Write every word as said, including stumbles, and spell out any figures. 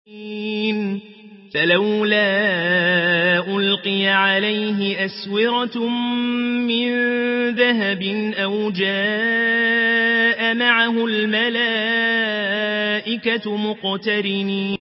فلولا ألقي عليه أسورة من ذهب أو جاء معه الملائكة مقترنين